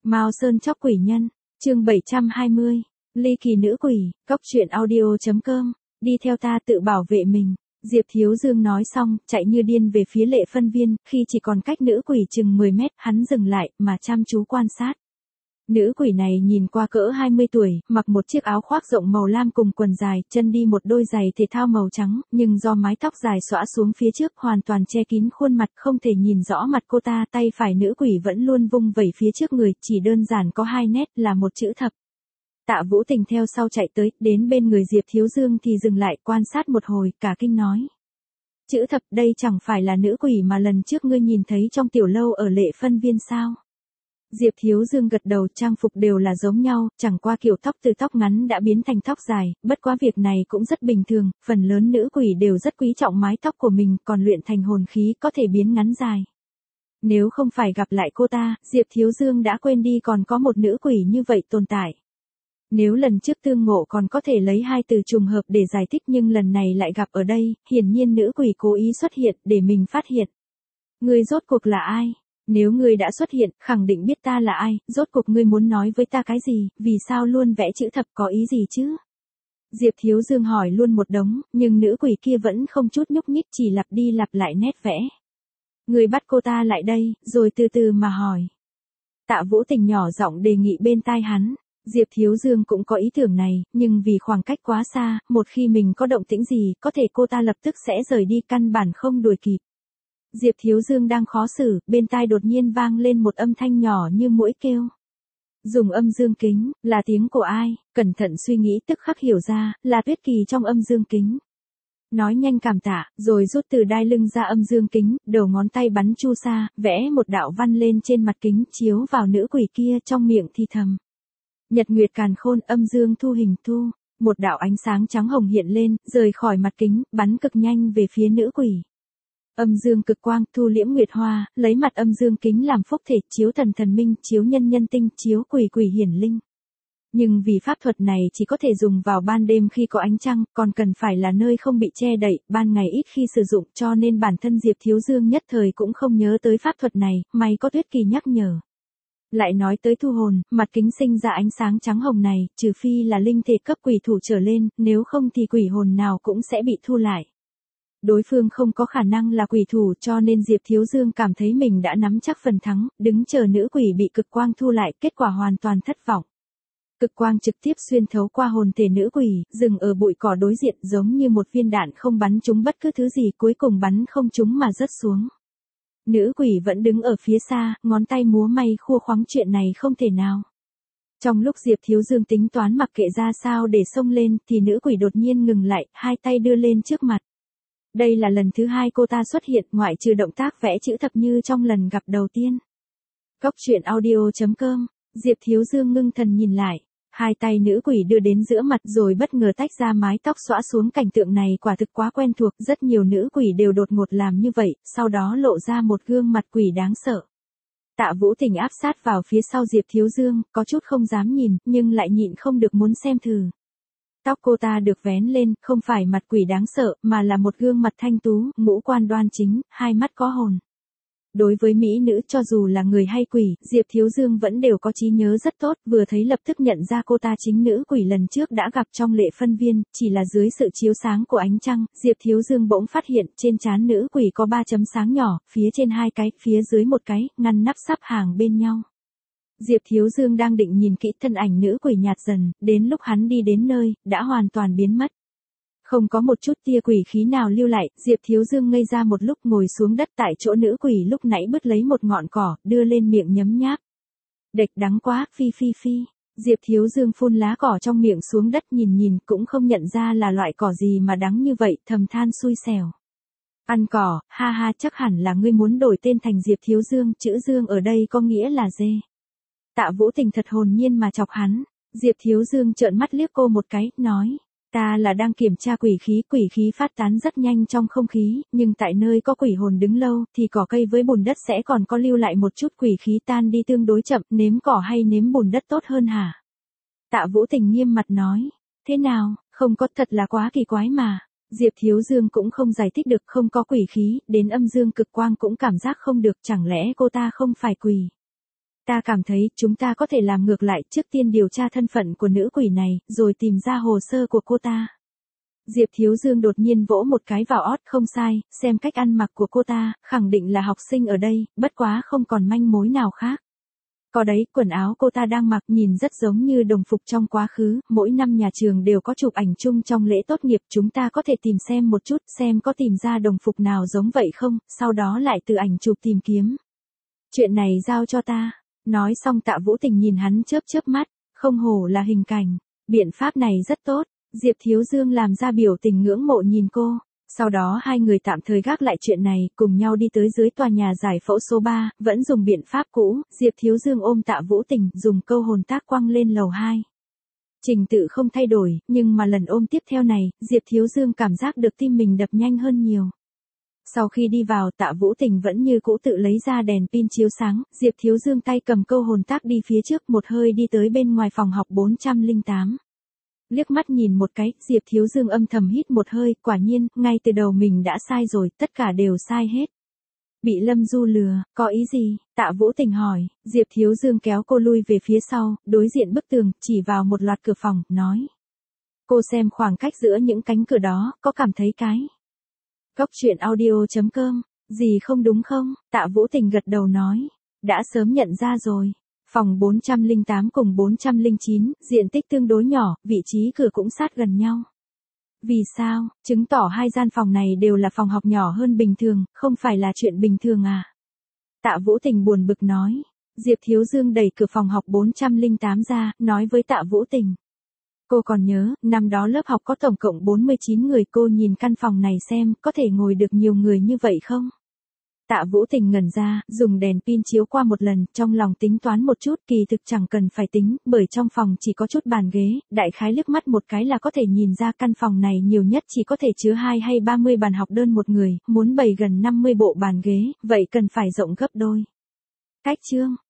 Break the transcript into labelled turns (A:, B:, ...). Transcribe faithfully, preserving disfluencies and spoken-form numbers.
A: Mao Sơn chóc quỷ nhân, chương bảy trăm hai mươi, ly kỳ nữ quỷ, cóc truyện audio chấm com, đi theo ta tự bảo vệ mình. Diệp Thiếu Dương nói xong, chạy như điên về phía Lệ Phân Viên, khi chỉ còn cách nữ quỷ chừng mười mét, hắn dừng lại, mà chăm chú quan sát. Nữ quỷ này nhìn qua cỡ hai mươi tuổi, mặc một chiếc áo khoác rộng màu lam cùng quần dài, chân đi một đôi giày thể thao màu trắng, nhưng do mái tóc dài xõa xuống phía trước hoàn toàn che kín khuôn mặt, không thể nhìn rõ mặt cô ta. Tay phải nữ quỷ vẫn luôn vung vẩy phía trước người, chỉ đơn giản có hai nét là một chữ thập. Tạ Vũ Tình theo sau chạy tới, đến bên người Diệp Thiếu Dương thì dừng lại quan sát một hồi, cả kinh nói. Chữ thập, đây chẳng phải là nữ quỷ mà lần trước ngươi nhìn thấy trong tiểu lâu ở Lệ Phân Viên sao? Diệp Thiếu Dương gật đầu, trang phục đều là giống nhau, chẳng qua kiểu tóc từ tóc ngắn đã biến thành tóc dài, bất quá việc này cũng rất bình thường, phần lớn nữ quỷ đều rất quý trọng mái tóc của mình, còn luyện thành hồn khí có thể biến ngắn dài. Nếu không phải gặp lại cô ta, Diệp Thiếu Dương đã quên đi còn có một nữ quỷ như vậy tồn tại. Nếu lần trước tương ngộ còn có thể lấy hai từ trùng hợp để giải thích, nhưng lần này lại gặp ở đây, hiển nhiên nữ quỷ cố ý xuất hiện để mình phát hiện. Ngươi rốt cuộc là ai? Nếu ngươi đã xuất hiện, khẳng định biết ta là ai, rốt cuộc ngươi muốn nói với ta cái gì, vì sao luôn vẽ chữ thập, có ý gì chứ? Diệp Thiếu Dương hỏi luôn một đống, nhưng nữ quỷ kia vẫn không chút nhúc nhích, chỉ lặp đi lặp lại nét vẽ. Ngươi bắt cô ta lại đây, rồi từ từ mà hỏi. Tạ Vũ Tình nhỏ giọng đề nghị bên tai hắn. Diệp Thiếu Dương cũng có ý tưởng này, nhưng vì khoảng cách quá xa, một khi mình có động tĩnh gì, có thể cô ta lập tức sẽ rời đi, căn bản không đuổi kịp. Diệp Thiếu Dương đang khó xử, bên tai đột nhiên vang lên một âm thanh nhỏ như muỗi kêu. Dùng âm dương kính, là tiếng của ai? Cẩn thận suy nghĩ tức khắc hiểu ra, là Tuyết Kỳ trong âm dương kính. Nói nhanh cảm tạ, rồi rút từ đai lưng ra âm dương kính, đầu ngón tay bắn chu sa, vẽ một đạo văn lên trên mặt kính, chiếu vào nữ quỷ kia, trong miệng thì thầm. Nhật nguyệt càn khôn, âm dương thu hình thu, một đạo ánh sáng trắng hồng hiện lên, rời khỏi mặt kính, bắn cực nhanh về phía nữ quỷ. Âm dương cực quang, thu liễm nguyệt hoa, lấy mặt âm dương kính làm phúc thể, chiếu thần thần minh, chiếu nhân nhân tinh, chiếu quỷ quỷ hiển linh. Nhưng vì pháp thuật này chỉ có thể dùng vào ban đêm khi có ánh trăng, còn cần phải là nơi không bị che đậy, ban ngày ít khi sử dụng, cho nên bản thân Diệp Thiếu Dương nhất thời cũng không nhớ tới pháp thuật này, may có Tuyết Kỳ nhắc nhở. Lại nói tới thu hồn, mặt kính sinh ra ánh sáng trắng hồng này, trừ phi là linh thể cấp quỷ thủ trở lên, nếu không thì quỷ hồn nào cũng sẽ bị thu lại. Đối phương không có khả năng là quỷ thủ, cho nên Diệp Thiếu Dương cảm thấy mình đã nắm chắc phần thắng, đứng chờ nữ quỷ bị cực quang thu lại, kết quả hoàn toàn thất vọng. Cực quang trực tiếp xuyên thấu qua hồn thể nữ quỷ, dừng ở bụi cỏ đối diện, giống như một viên đạn không bắn trúng bất cứ thứ gì, cuối cùng bắn không trúng mà rớt xuống. Nữ quỷ vẫn đứng ở phía xa, ngón tay múa may khua khoáng, chuyện này không thể nào. Trong lúc Diệp Thiếu Dương tính toán mặc kệ ra sao để xông lên, thì nữ quỷ đột nhiên ngừng lại, hai tay đưa lên trước mặt. Đây là lần thứ hai cô ta xuất hiện, ngoại trừ động tác vẽ chữ thập như trong lần gặp đầu tiên. Cóc truyện audio chấm com, Diệp Thiếu Dương ngưng thần nhìn lại. Hai tay nữ quỷ đưa đến giữa mặt rồi bất ngờ tách ra mái tóc xõa xuống, cảnh tượng này quả thực quá quen thuộc, rất nhiều nữ quỷ đều đột ngột làm như vậy, sau đó lộ ra một gương mặt quỷ đáng sợ. Tạ Vũ Tình áp sát vào phía sau Diệp Thiếu Dương, có chút không dám nhìn, nhưng lại nhịn không được muốn xem thử. Tóc cô ta được vén lên, không phải mặt quỷ đáng sợ, mà là một gương mặt thanh tú, ngũ quan đoan chính, hai mắt có hồn. Đối với mỹ nữ, cho dù là người hay quỷ, Diệp Thiếu Dương vẫn đều có trí nhớ rất tốt, vừa thấy lập tức nhận ra cô ta chính nữ quỷ lần trước đã gặp trong Lệ Phân Viên, chỉ là dưới sự chiếu sáng của ánh trăng, Diệp Thiếu Dương bỗng phát hiện, trên trán nữ quỷ có ba chấm sáng nhỏ, phía trên hai cái, phía dưới một cái, ngăn nắp sắp hàng bên nhau. Diệp Thiếu Dương đang định nhìn kỹ, thân ảnh nữ quỷ nhạt dần, đến lúc hắn đi đến nơi, đã hoàn toàn biến mất. Không có một chút tia quỷ khí nào lưu lại, Diệp Thiếu Dương ngây ra một lúc, ngồi xuống đất tại chỗ nữ quỷ lúc nãy bứt lấy một ngọn cỏ, đưa lên miệng nhấm nháp. Đệch đắng quá, phi phi phi. Diệp Thiếu Dương phun lá cỏ trong miệng xuống đất, nhìn nhìn cũng không nhận ra là loại cỏ gì mà đắng như vậy, thầm than xui xẻo. Ăn cỏ, ha ha, chắc hẳn là ngươi muốn đổi tên thành Diệp Thiếu Dương, chữ Dương ở đây có nghĩa là dê. Tạ Vũ Tình thật hồn nhiên mà chọc hắn. Diệp Thiếu Dương trợn mắt liếc cô một cái, nói. Ta là đang kiểm tra quỷ khí, quỷ khí phát tán rất nhanh trong không khí, nhưng tại nơi có quỷ hồn đứng lâu, thì cỏ cây với bùn đất sẽ còn có lưu lại một chút, quỷ khí tan đi tương đối chậm, nếm cỏ hay nếm bùn đất tốt hơn hả? Tạ Vũ Tình nghiêm mặt nói, thế nào, không có, thật là quá kỳ quái mà. Diệp Thiếu Dương cũng không giải thích được, không có quỷ khí, đến âm dương cực quang cũng cảm giác không được, chẳng lẽ cô ta không phải quỷ? Ta cảm thấy chúng ta có thể làm ngược lại, trước tiên điều tra thân phận của nữ quỷ này, rồi tìm ra hồ sơ của cô ta. Diệp Thiếu Dương đột nhiên vỗ một cái vào ót, không sai, xem cách ăn mặc của cô ta, khẳng định là học sinh ở đây, bất quá không còn manh mối nào khác. Có đấy, quần áo cô ta đang mặc nhìn rất giống như đồng phục trong quá khứ, mỗi năm nhà trường đều có chụp ảnh chung trong lễ tốt nghiệp, chúng ta có thể tìm xem một chút, xem có tìm ra đồng phục nào giống vậy không, sau đó lại từ ảnh chụp tìm kiếm. Chuyện này giao cho ta. Nói xong Tạ Vũ Tình nhìn hắn chớp chớp mắt, không hổ là hình cảnh, biện pháp này rất tốt. Diệp Thiếu Dương làm ra biểu tình ngưỡng mộ nhìn cô. Sau đó hai người tạm thời gác lại chuyện này, cùng nhau đi tới dưới tòa nhà giải phẫu số ba, vẫn dùng biện pháp cũ, Diệp Thiếu Dương ôm Tạ Vũ Tình, dùng câu hồn tác quăng lên lầu hai. Trình tự không thay đổi, nhưng mà lần ôm tiếp theo này, Diệp Thiếu Dương cảm giác được tim mình đập nhanh hơn nhiều. Sau khi đi vào, Tạ Vũ Tình vẫn như cũ tự lấy ra đèn pin chiếu sáng, Diệp Thiếu Dương tay cầm câu hồn tác đi phía trước, một hơi đi tới bên ngoài phòng học bốn trăm lẻ tám. Liếc mắt nhìn một cái, Diệp Thiếu Dương âm thầm hít một hơi, quả nhiên, ngay từ đầu mình đã sai rồi, tất cả đều sai hết. Bị Lâm Du lừa, có ý gì? Tạ Vũ Tình hỏi. Diệp Thiếu Dương kéo cô lui về phía sau, đối diện bức tường, chỉ vào một loạt cửa phòng, nói. Cô xem khoảng cách giữa những cánh cửa đó, có cảm thấy cái. Góc truyện audio chấm com, gì không đúng không? Tạ Vũ Tình gật đầu nói. Đã sớm nhận ra rồi. Phòng bốn trăm lẻ tám cùng bốn trăm lẻ chín, diện tích tương đối nhỏ, vị trí cửa cũng sát gần nhau. Vì sao? Chứng tỏ hai gian phòng này đều là phòng học nhỏ hơn bình thường, không phải là chuyện bình thường à? Tạ Vũ Tình buồn bực nói. Diệp Thiếu Dương đẩy cửa phòng học bốn trăm lẻ tám ra, nói với Tạ Vũ Tình. Cô còn nhớ, năm đó lớp học có tổng cộng bốn mươi chín người, cô nhìn căn phòng này xem, có thể ngồi được nhiều người như vậy không? Tạ Vũ Tình ngẩn ra, dùng đèn pin chiếu qua một lần, trong lòng tính toán một chút, kỳ thực chẳng cần phải tính, bởi trong phòng chỉ có chút bàn ghế, đại khái liếc mắt một cái là có thể nhìn ra căn phòng này nhiều nhất chỉ có thể chứa hai hay ba mươi bàn học đơn một người, muốn bày gần năm mươi bộ bàn ghế, vậy cần phải rộng gấp đôi. Cách chương